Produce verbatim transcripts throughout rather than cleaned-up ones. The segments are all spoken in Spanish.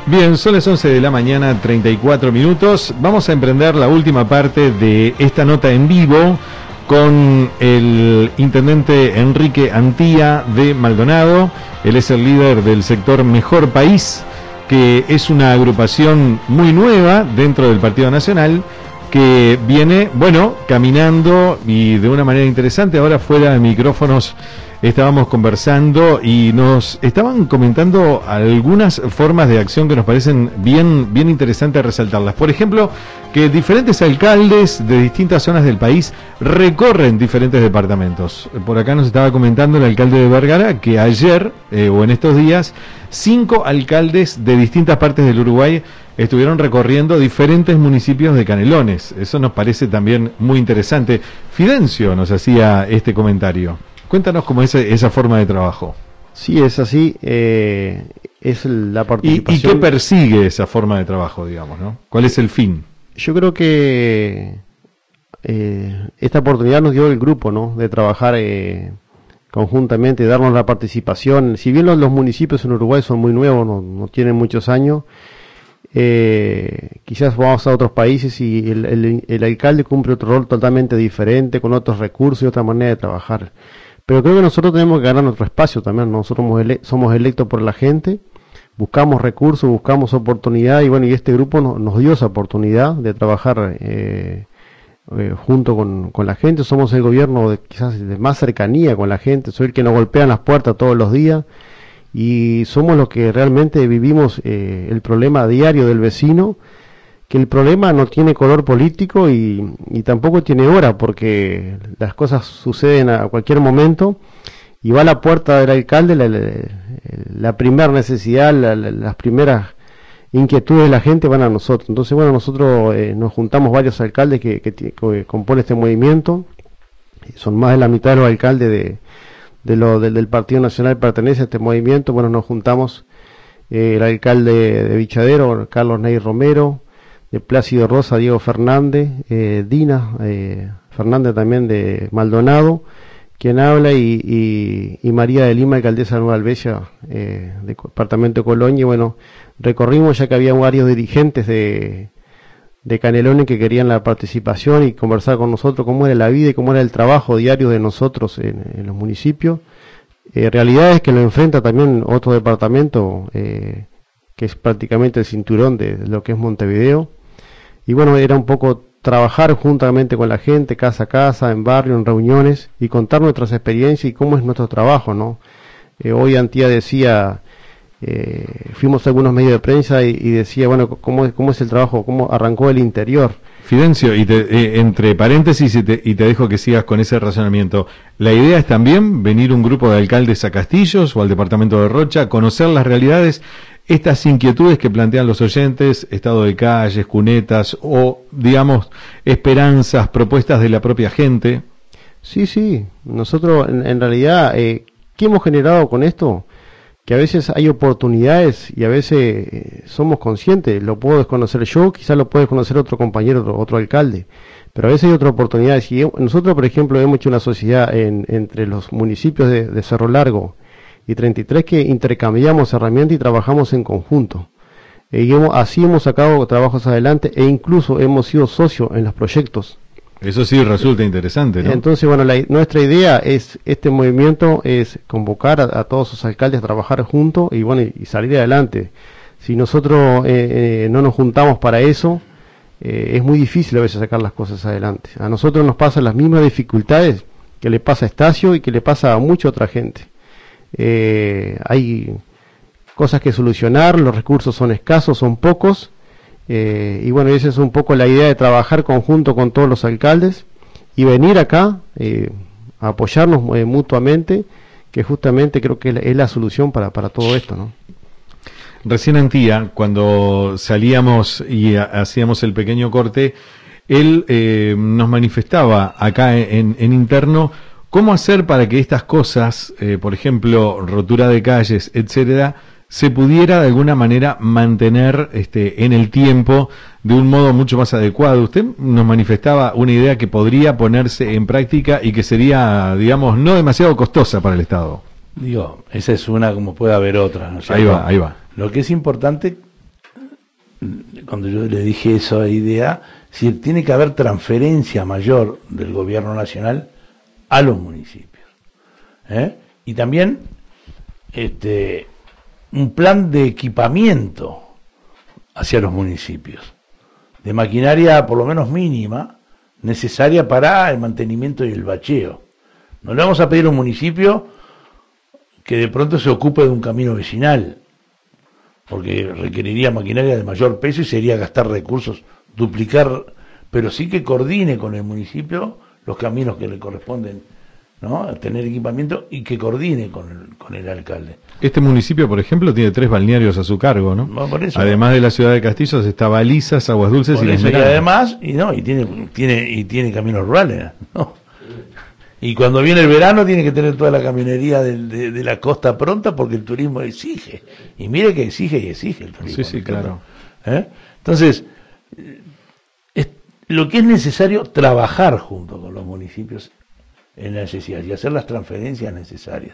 Bien, son las once de la mañana, treinta y cuatro minutos. Vamos a emprender la última parte de esta nota en vivo con el intendente Enrique Antía de Maldonado. Él es el líder del sector Mejor País, que es una agrupación muy nueva dentro del Partido Nacional, que viene, bueno, caminando y de una manera interesante. Ahora fuera de micrófonos estábamos conversando y nos estaban comentando algunas formas de acción que nos parecen bien, bien interesantes resaltarlas. Por ejemplo, que diferentes alcaldes de distintas zonas del país recorren diferentes departamentos. Por acá nos estaba comentando el alcalde de Vergara que ayer, eh, o en estos días, cinco alcaldes de distintas partes del Uruguay estuvieron recorriendo diferentes municipios de Canelones. Eso nos parece también muy interesante. Fidencio nos hacía este comentario. Cuéntanos cómo es esa forma de trabajo. Sí, es así. Eh, es la participación. ¿Y, ¿Y qué persigue esa forma de trabajo, digamos, ¿no? ¿Cuál es el fin? Yo creo que eh, esta oportunidad nos dio el grupo, ¿no? De trabajar eh, conjuntamente, darnos la participación. Si bien los, los municipios en Uruguay son muy nuevos, no, no tienen muchos años, eh, quizás vamos a otros países y el, el, el alcalde cumple otro rol totalmente diferente, con otros recursos y otra manera de trabajar. Pero creo que nosotros tenemos que ganar nuestro espacio también. Nosotros somos, ele somos electos por la gente, buscamos recursos, buscamos oportunidad, y bueno, y este grupo no, nos dio esa oportunidad de trabajar eh, eh, junto con, con la gente. Somos el gobierno de, quizás de más cercanía con la gente, soy el que nos golpea las puertas todos los días, y somos los que realmente vivimos eh, el problema diario del vecino, que el problema no tiene color político y, y tampoco tiene hora, porque las cosas suceden a cualquier momento y va a la puerta del alcalde la, la, la primera necesidad, la, la, las primeras inquietudes de la gente van a nosotros. Entonces, bueno, nosotros eh, nos juntamos varios alcaldes que, que, que componen este movimiento, son más de la mitad de los alcaldes de, de lo, del, del Partido Nacional pertenece a este movimiento. Bueno, nos juntamos eh, el alcalde de Vichadero, Carlos Ney Romero, de Plácido Rosa, Diego Fernández, eh, Dina eh, Fernández también de Maldonado, quien habla, y, y, y María de Lima, alcaldesa de Nueva Alvesia, eh, del departamento de Colonia. Y bueno, recorrimos, ya que había varios dirigentes de, de Canelones que querían la participación y conversar con nosotros cómo era la vida y cómo era el trabajo diario de nosotros en, en los municipios. Eh, realidad es que lo enfrenta también otro departamento, eh, que es prácticamente el cinturón de lo que es Montevideo. Y bueno, era un poco trabajar juntamente con la gente, casa a casa, en barrio, en reuniones, y contar nuestras experiencias y cómo es nuestro trabajo, ¿no? Eh, hoy Antía decía, eh, fuimos a algunos medios de prensa y, y decía, bueno, ¿cómo, cómo es el trabajo? ¿Cómo arrancó el interior? Fidencio, y te, eh, entre paréntesis, y te, y te dejo que sigas con ese razonamiento, ¿la idea es también venir un grupo de alcaldes a Castillos o al departamento de Rocha, conocer las realidades, estas inquietudes que plantean los oyentes, estado de calles, cunetas o, digamos, esperanzas, propuestas de la propia gente? Sí, sí, nosotros en, en realidad, eh, ¿qué hemos generado con esto? Que a veces hay oportunidades y a veces eh, somos conscientes, lo puedo desconocer yo, quizás lo puede conocer otro compañero, otro, otro alcalde, pero a veces hay otras oportunidades. Y nosotros, por ejemplo, hemos hecho una sociedad en, entre los municipios de, de Cerro Largo y treinta y tres, que intercambiamos herramientas y trabajamos en conjunto. Eh, y hemos, así hemos sacado trabajos adelante e incluso hemos sido socios en los proyectos. Eso sí resulta interesante, ¿no? Entonces, bueno, la, nuestra idea es, este movimiento es convocar a, a todos los alcaldes a trabajar juntos y bueno, y salir adelante. Si nosotros eh, eh, no nos juntamos para eso, eh, es muy difícil a veces sacar las cosas adelante. A nosotros nos pasan las mismas dificultades que le pasa a Estacio y que le pasa a mucha otra gente. Eh, hay cosas que solucionar, los recursos son escasos, son pocos, eh, y bueno, esa es un poco la idea de trabajar conjunto con todos los alcaldes y venir acá eh, a apoyarnos eh, mutuamente, que justamente creo que es la, es la solución para, para todo esto, ¿no? Recién Antía, cuando salíamos y hacíamos el pequeño corte, él eh, nos manifestaba acá en, en interno cómo hacer para que estas cosas, eh, por ejemplo, rotura de calles, etcétera, se pudiera de alguna manera mantener este, en el tiempo de un modo mucho más adecuado. Usted nos manifestaba una idea que podría ponerse en práctica y que sería, digamos, no demasiado costosa para el Estado. Digo, esa es una como puede haber otra, ¿no? Ahí va, ahí va. Lo que es importante cuando yo le dije esa idea, si tiene que haber transferencia mayor del gobierno nacional a los municipios. ¿Eh? Y también este, un plan de equipamiento hacia los municipios, de maquinaria por lo menos mínima, necesaria para el mantenimiento y el bacheo. No le vamos a pedir a un municipio que de pronto se ocupe de un camino vecinal, porque requeriría maquinaria de mayor peso y sería gastar recursos, duplicar, pero sí que coordine con el municipio los caminos que le corresponden, ¿no? Tener equipamiento y que coordine con el, con el alcalde. Este municipio, por ejemplo, tiene tres balnearios a su cargo, ¿no? No, por eso, además de la ciudad de Castillos está Balizas, Aguas Dulces y La Esmeralda. Y además, y no, y tiene, tiene, y tiene caminos rurales, ¿no? Y cuando viene el verano tiene que tener toda la camionería de, de, de la costa pronta porque el turismo exige. Y mire que exige y exige el turismo. Sí, sí, claro. ¿Eh? Entonces, es, lo que es necesario trabajar junto con los municipios en la necesidad y hacer las transferencias necesarias.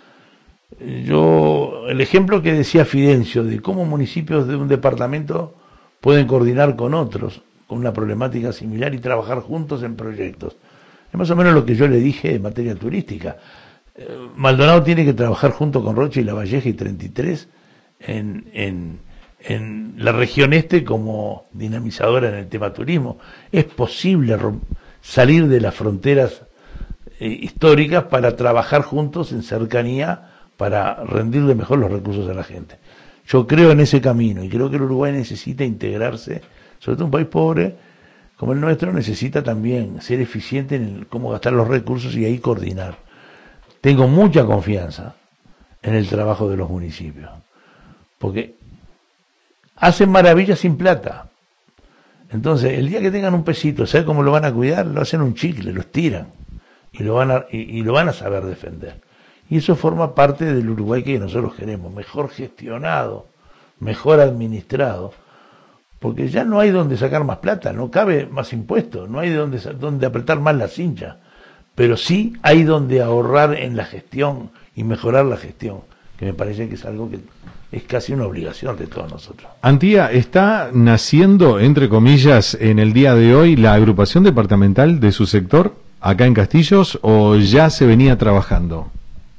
Yo, el ejemplo que decía Fidencio de cómo municipios de un departamento pueden coordinar con otros con una problemática similar y trabajar juntos en proyectos. Es más o menos lo que yo le dije en materia turística. Eh, Maldonado tiene que trabajar junto con Rocha y Lavalleja y treinta y tres en, en, en la región este como dinamizadora en el tema turismo. Es posible salir de las fronteras eh, históricas para trabajar juntos en cercanía para rendirle mejor los recursos a la gente. Yo creo en ese camino y creo que el Uruguay necesita integrarse, sobre todo un país pobre como el nuestro necesita también ser eficiente en el, cómo gastar los recursos y ahí coordinar. Tengo mucha confianza en el trabajo de los municipios, porque hacen maravillas sin plata. Entonces, el día que tengan un pesito, ¿saben cómo lo van a cuidar? Lo hacen un chicle, lo estiran y lo van a, y, y lo van a saber defender. Y eso forma parte del Uruguay que nosotros queremos, mejor gestionado, mejor administrado. Porque ya no hay donde sacar más plata, no cabe más impuestos, no hay donde, donde apretar más la cincha, pero sí hay donde ahorrar en la gestión y mejorar la gestión, que me parece que es algo que es casi una obligación de todos nosotros. Antía, ¿está naciendo, entre comillas, en el día de hoy la agrupación departamental de su sector acá en Castillos o ya se venía trabajando?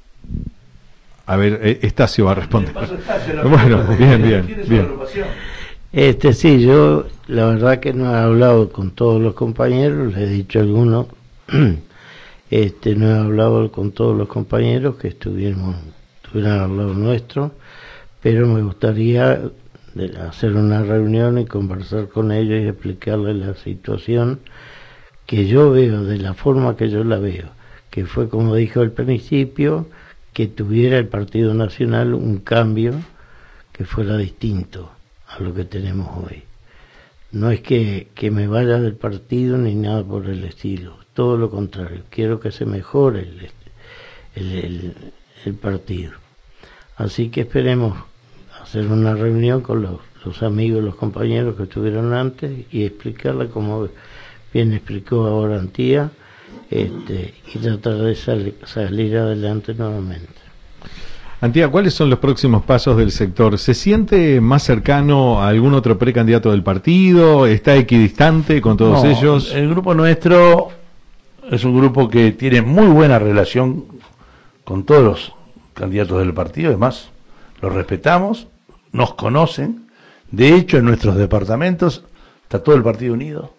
A ver, Estacio va a responder. Bueno, bien, bien, bien. Este sí, yo la verdad que no he hablado con todos los compañeros, les he dicho a algunos, este no he hablado con todos los compañeros que estuvieron, estuvieron al lado nuestro, pero me gustaría hacer una reunión y conversar con ellos y explicarles la situación que yo veo, de la forma que yo la veo, que fue como dijo al principio, que tuviera el Partido Nacional un cambio que fuera distinto a lo que tenemos hoy. No es que, que me vaya del partido ni nada por el estilo, todo lo contrario, quiero que se mejore el, el, el, el partido. Así que esperemos hacer una reunión con los, los amigos, los compañeros que estuvieron antes y explicarle como bien explicó ahora Antía, este, y tratar de sal, salir adelante nuevamente. Antía, ¿cuáles son los próximos pasos del sector? ¿Se siente más cercano a algún otro precandidato del partido? ¿Está equidistante con todos no, ellos? El grupo nuestro es un grupo que tiene muy buena relación con todos los candidatos del partido, además los respetamos, nos conocen, de hecho en nuestros departamentos está todo el partido unido,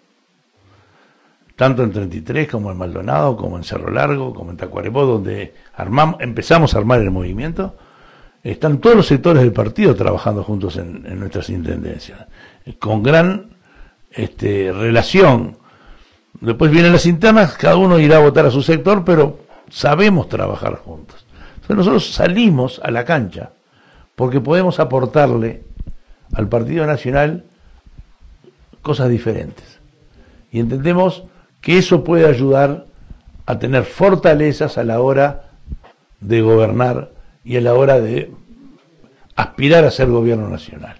tanto en treinta y tres como en Maldonado, como en Cerro Largo, como en Tacuarembó, donde armamos, empezamos a armar el movimiento. Están todos los sectores del partido trabajando juntos en, en nuestras intendencias, con gran este, relación. Después vienen las internas, cada uno irá a votar a su sector, pero sabemos trabajar juntos. Entonces nosotros salimos a la cancha porque podemos aportarle al Partido Nacional cosas diferentes. Y entendemos que eso puede ayudar a tener fortalezas a la hora de gobernar y a la hora de aspirar a ser gobierno nacional.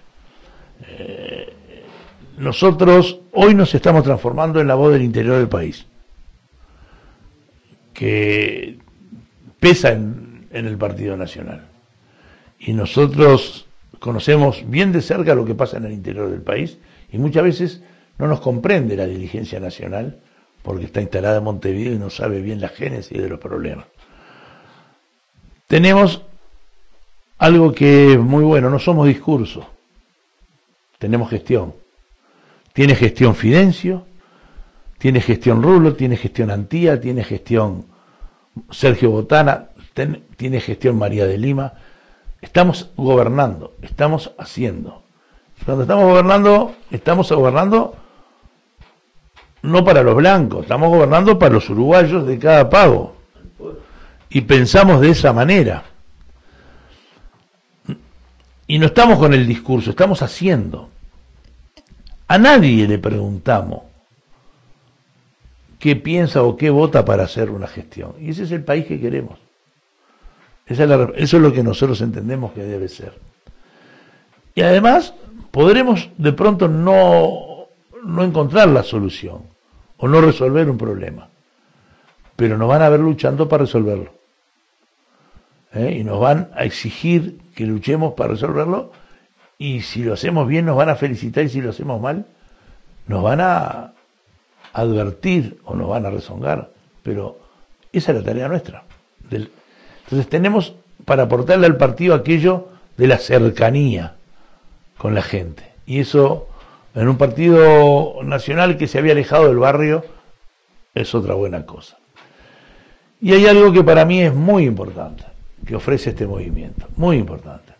Eh, nosotros hoy nos estamos transformando en la voz del interior del país, que pesa en, en el Partido Nacional. Y nosotros conocemos bien de cerca lo que pasa en el interior del país y muchas veces no nos comprende la dirigencia nacional porque está instalada en Montevideo y no sabe bien la génesis de los problemas. Tenemos algo que es muy bueno, no somos discursos, tenemos gestión. Tiene gestión Fidencio, tiene gestión Rulo, tiene gestión Antía, tiene gestión Sergio Botana, ten, tiene gestión María de Lima. Estamos gobernando, estamos haciendo. Cuando estamos gobernando, estamos gobernando no para los blancos, estamos gobernando para los uruguayos de cada pago. Y pensamos de esa manera. Y no estamos con el discurso, estamos haciendo. A nadie le preguntamos qué piensa o qué vota para hacer una gestión. Y ese es el país que queremos. Esa es la, eso es lo que nosotros entendemos que debe ser. Y además, podremos de pronto no, no encontrar la solución o no resolver un problema, pero nos van a ver luchando para resolverlo. ¿Eh? Y nos van a exigir que luchemos para resolverlo, y si lo hacemos bien nos van a felicitar, y si lo hacemos mal nos van a advertir o nos van a rezongar, pero esa es la tarea nuestra. Del, entonces tenemos para aportarle al partido aquello de la cercanía con la gente, y eso en un partido nacional que se había alejado del barrio es otra buena cosa. Y hay algo que para mí es muy importante que ofrece este movimiento, muy importante.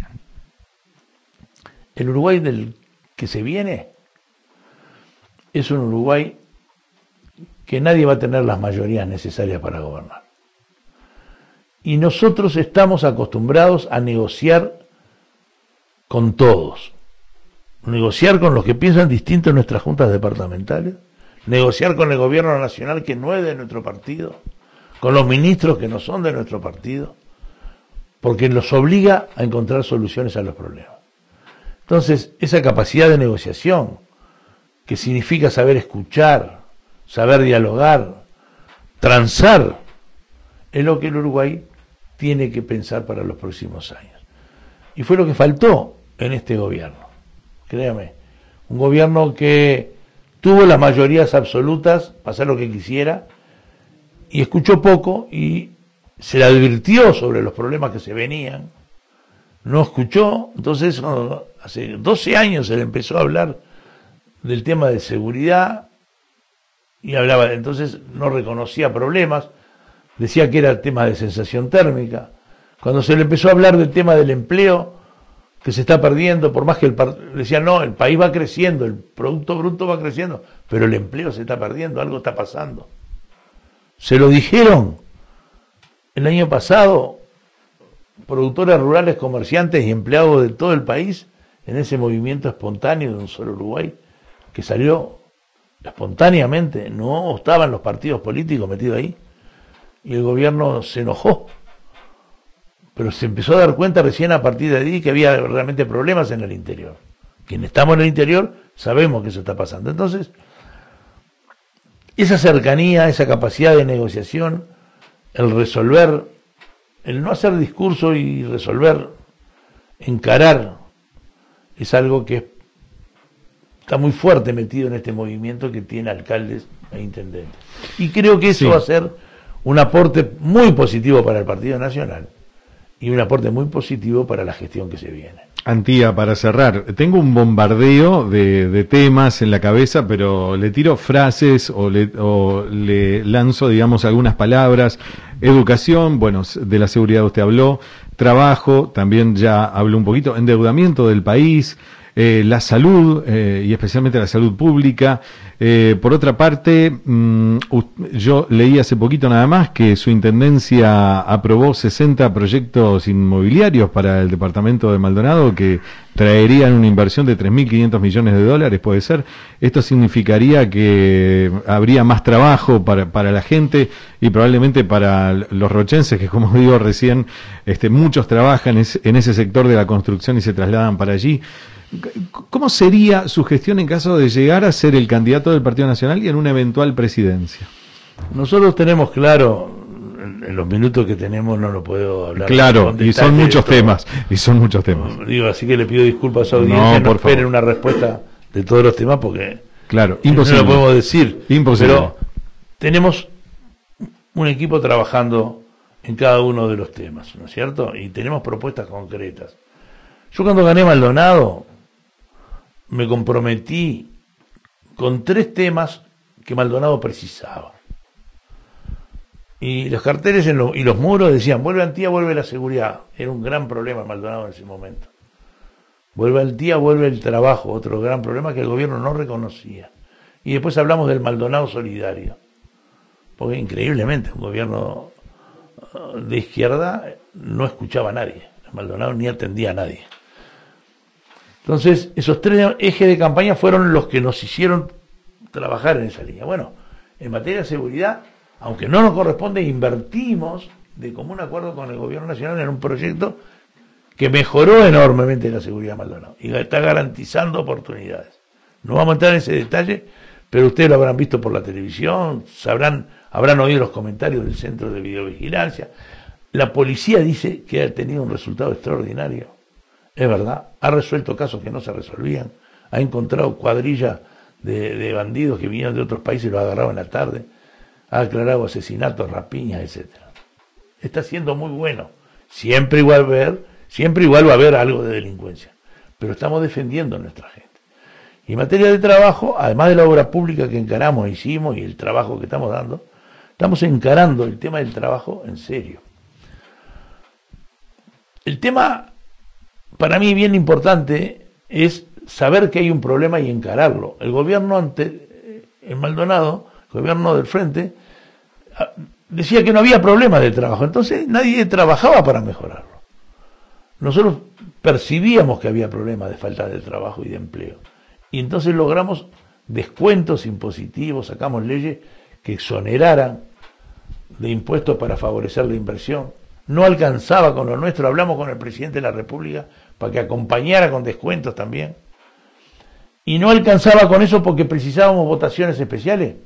El Uruguay del que se viene es un Uruguay que nadie va a tener las mayorías necesarias para gobernar. Y nosotros estamos acostumbrados a negociar con todos. Negociar con los que piensan distinto en nuestras juntas departamentales, negociar con el gobierno nacional que no es de nuestro partido, con los ministros que no son de nuestro partido, porque los obliga a encontrar soluciones a los problemas. Entonces, esa capacidad de negociación, que significa saber escuchar, saber dialogar, transar, es lo que el Uruguay tiene que pensar para los próximos años. Y fue lo que faltó en este gobierno, créame, un gobierno que tuvo las mayorías absolutas para hacer lo que quisiera, y escuchó poco, y se le advirtió sobre los problemas que se venían, no escuchó. Entonces hace doce años se le empezó a hablar del tema de seguridad, y hablaba, entonces no reconocía problemas, decía que era el tema de sensación térmica. Cuando se le empezó a hablar del tema del empleo que se está perdiendo, por más que el decía no, el país va creciendo, el Producto Bruto va creciendo, pero el empleo se está perdiendo, algo está pasando. Se lo dijeron el año pasado productores rurales, comerciantes y empleados de todo el país en ese movimiento espontáneo de un solo Uruguay que salió espontáneamente, no estaban los partidos políticos metidos ahí, y el gobierno se enojó, pero se empezó a dar cuenta recién a partir de ahí que había realmente problemas en el interior. Quienes estamos en el interior sabemos que eso está pasando. Entonces, esa cercanía, esa capacidad de negociación, el resolver, el no hacer discurso y resolver, encarar, es algo que está muy fuerte metido en este movimiento que tiene alcaldes e intendentes. Y creo que eso sí va a ser un aporte muy positivo para el Partido Nacional y un aporte muy positivo para la gestión que se viene. Antía, para cerrar, tengo un bombardeo de, de temas en la cabeza, pero le tiro frases o le, o le lanzo, digamos, algunas palabras. Educación, bueno, de la seguridad usted habló, trabajo, también ya habló un poquito, endeudamiento del país, eh, la salud, eh, y especialmente la salud pública. Eh, por otra parte, mmm, yo leí hace poquito nada más que su intendencia aprobó sesenta proyectos inmobiliarios para el departamento de Maldonado que traerían una inversión de tres mil quinientos millones de dólares, puede ser. Esto significaría que habría más trabajo para, para la gente y probablemente para los rochenses, que como digo recién, este, muchos trabajan en ese sector de la construcción y se trasladan para allí. ¿Cómo sería su gestión en caso de llegar a ser el candidato del Partido Nacional y en una eventual presidencia? Nosotros tenemos claro en los minutos que tenemos no lo puedo hablar. Claro, y son muchos temas, y son muchos temas. Digo, así que le pido disculpas a su audiencia, no, no esperen favor. Una respuesta de todos los temas porque claro, imposible. No lo podemos decir. Imposible. Pero tenemos un equipo trabajando en cada uno de los temas, ¿no es cierto? Y tenemos propuestas concretas. Yo cuando gané Maldonado me comprometí con tres temas que Maldonado precisaba. Y los carteles en lo, y los muros decían, vuelve Antía, vuelve la seguridad. Era un gran problema Maldonado en ese momento. Vuelve Antía, vuelve el trabajo, otro gran problema que el gobierno no reconocía. Y después hablamos del Maldonado solidario. Porque increíblemente un gobierno de izquierda no escuchaba a nadie. Maldonado ni atendía a nadie. Entonces, esos tres ejes de campaña fueron los que nos hicieron trabajar en esa línea. Bueno, en materia de seguridad, aunque no nos corresponde, invertimos de común acuerdo con el gobierno nacional en un proyecto que mejoró enormemente la seguridad de Maldonado y está garantizando oportunidades. No vamos a entrar en ese detalle, pero ustedes lo habrán visto por la televisión, sabrán, habrán oído los comentarios del Centro de Videovigilancia. La policía dice que ha tenido un resultado extraordinario. Es verdad, ha resuelto casos que no se resolvían, ha encontrado cuadrillas de, de bandidos que vinieron de otros países y los agarraban en la tarde, ha aclarado asesinatos, rapiñas, etcétera. Está siendo muy bueno. Siempre igual va a haber, siempre igual va a haber algo de delincuencia, pero estamos defendiendo a nuestra gente. Y en materia de trabajo, además de la obra pública que encaramos, hicimos y el trabajo que estamos dando, estamos encarando el tema del trabajo en serio. El tema, para mí bien importante, es saber que hay un problema y encararlo. El gobierno ante, en Maldonado, el gobierno del Frente, decía que no había problema de trabajo, entonces nadie trabajaba para mejorarlo. Nosotros percibíamos que había problemas de falta de trabajo y de empleo, y entonces logramos descuentos impositivos, sacamos leyes que exoneraran de impuestos para favorecer la inversión. No alcanzaba con lo nuestro, hablamos con el presidente de la República para que acompañara con descuentos también, y no alcanzaba con eso porque precisábamos votaciones especiales.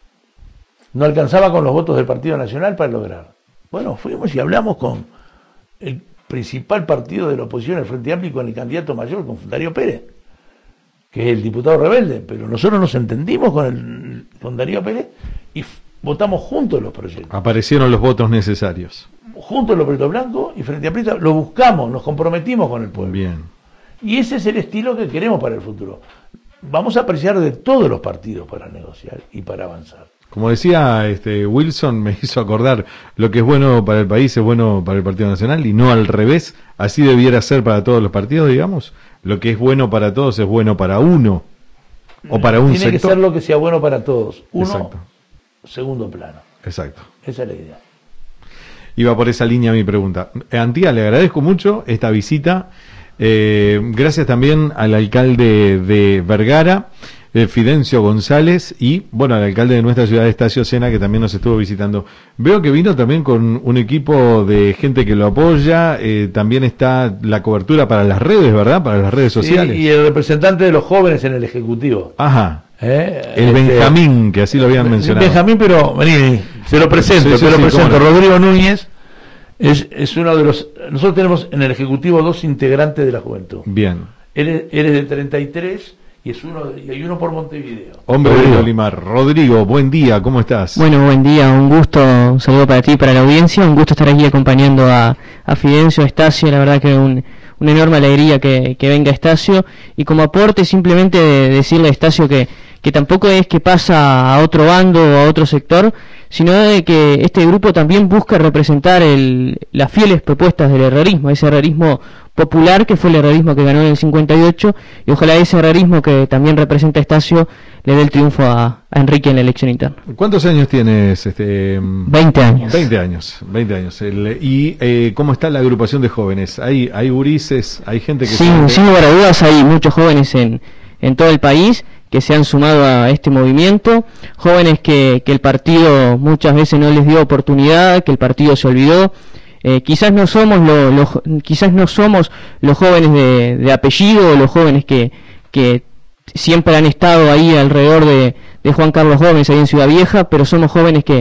No alcanzaba con los votos del Partido Nacional para lograr. Bueno, fuimos y hablamos con el principal partido de la oposición, el Frente Amplio, y con el candidato mayor, con Darío Pérez, que es el diputado rebelde, pero nosotros nos entendimos con, el, con Darío Pérez y f- votamos juntos los proyectos. Aparecieron los votos necesarios. Juntos los proyectos blancos y Frente Amplio, lo buscamos, nos comprometimos con el pueblo. Bien. Y ese es el estilo que queremos para el futuro. Vamos a apreciar de todos los partidos para negociar y para avanzar. Como decía este Wilson, me hizo acordar, lo que es bueno para el país es bueno para el Partido Nacional y no al revés. Así debiera ser para todos los partidos, digamos. Lo que es bueno para todos es bueno para uno o para un Tiene sector. Tiene que ser lo que sea bueno para todos. Uno, exacto. Segundo plano. Exacto. Esa es la idea. Iba por esa línea mi pregunta. Antía, le agradezco mucho esta visita. Eh, gracias también al alcalde de Vergara, eh, Fidencio González, y bueno, al alcalde de nuestra ciudad, Estacio Sena, que también nos estuvo visitando. Veo que vino también con un equipo de gente que lo apoya. Eh, también está la cobertura para las redes, ¿verdad? Para las redes sociales. Sí, y el representante de los jóvenes en el Ejecutivo. Ajá. ¿Eh? El este, Benjamín, que así lo habían mencionado. Benjamín, pero vení, se lo presento, sí, sí, te lo sí, presento. no. Rodrigo Núñez es, es uno de los... Nosotros tenemos en el Ejecutivo dos integrantes de la juventud. Bien. Él es, él es de treinta y tres y es uno de, y hay uno por Montevideo. Hombre de Olimar. Rodrigo, buen día, ¿cómo estás? Bueno, buen día, un gusto, un saludo para ti y para la audiencia, un gusto estar aquí acompañando a, a Fidencio, a Estacio, la verdad que un, una enorme alegría que, que venga Estacio, y como aporte simplemente de decirle a Estacio que, que tampoco es que pasa a otro bando o a otro sector, sino de que este grupo también busca representar el, las fieles propuestas del herrerismo, ese herrerismo popular que fue el herrerismo que ganó en el cincuenta y ocho, y ojalá ese herrerismo que también representa Estacio le dé el triunfo a, a Enrique en la elección interna. ¿Cuántos años tienes? Este, veinte años. veinte años, veinte años. El, ¿Y eh, cómo está la agrupación de jóvenes? ¿Hay, hay gurises, hay gente que... Sí, sabe... sin lugar a dudas hay muchos jóvenes en, en todo el país que se han sumado a este movimiento, jóvenes que, que el partido muchas veces no les dio oportunidad, que el partido se olvidó. Eh, quizás no somos lo, lo, quizás no somos los jóvenes de, de apellido, o los jóvenes que, que siempre han estado ahí alrededor de, de Juan Carlos Gómez ahí en Ciudad Vieja, pero somos jóvenes que,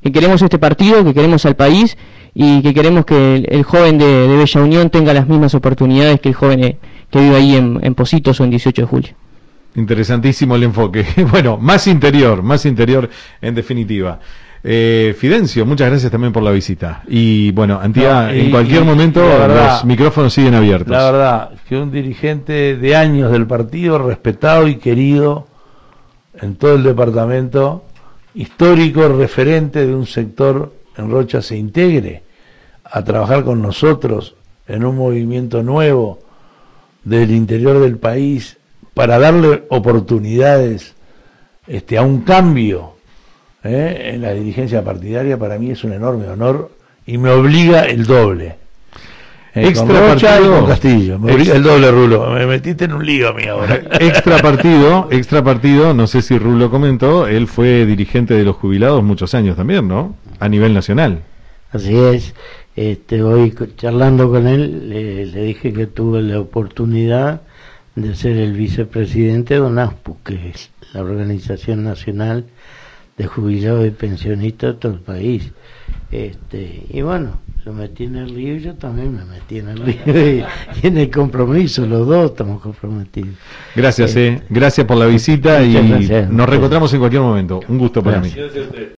que queremos este partido, que queremos al país y que queremos que el, el joven de, de Bella Unión tenga las mismas oportunidades que el joven eh, que vive ahí en, en Positos o en dieciocho de julio. Interesantísimo el enfoque. Bueno, más interior, más interior en definitiva. Eh, Fidencio, muchas gracias también por la visita. Y bueno, Antía, no, y, en cualquier y, momento verdad, los micrófonos siguen abiertos. La verdad, que un dirigente de años del partido, respetado y querido en todo el departamento, histórico, referente de un sector en Rocha, se integre a trabajar con nosotros en un movimiento nuevo del interior del país para darle oportunidades este, a un cambio ¿eh? en la dirigencia partidaria. Para mí es un enorme honor y me obliga el doble. Eh, Extra con Rocha partido, y con Castillo. Me obliga ex, el doble, Rulo. Me metiste en un lío a mí ahora. Extra partido, extra partido, no sé si Rulo comentó, él fue dirigente de los jubilados muchos años también, ¿no? A nivel nacional. Así es. Este, hoy charlando con él, le, le dije que tuve la oportunidad de ser el vicepresidente de ONASPU, que es la Organización Nacional de Jubilados y Pensionistas de todo el país. Este, y bueno, lo metí en el río y yo también me metí en el río y, y en el compromiso, los dos estamos comprometidos. Gracias, eh, eh. gracias por la visita y gracias. Nos reencontramos en cualquier momento. Un gusto para gracias. mí.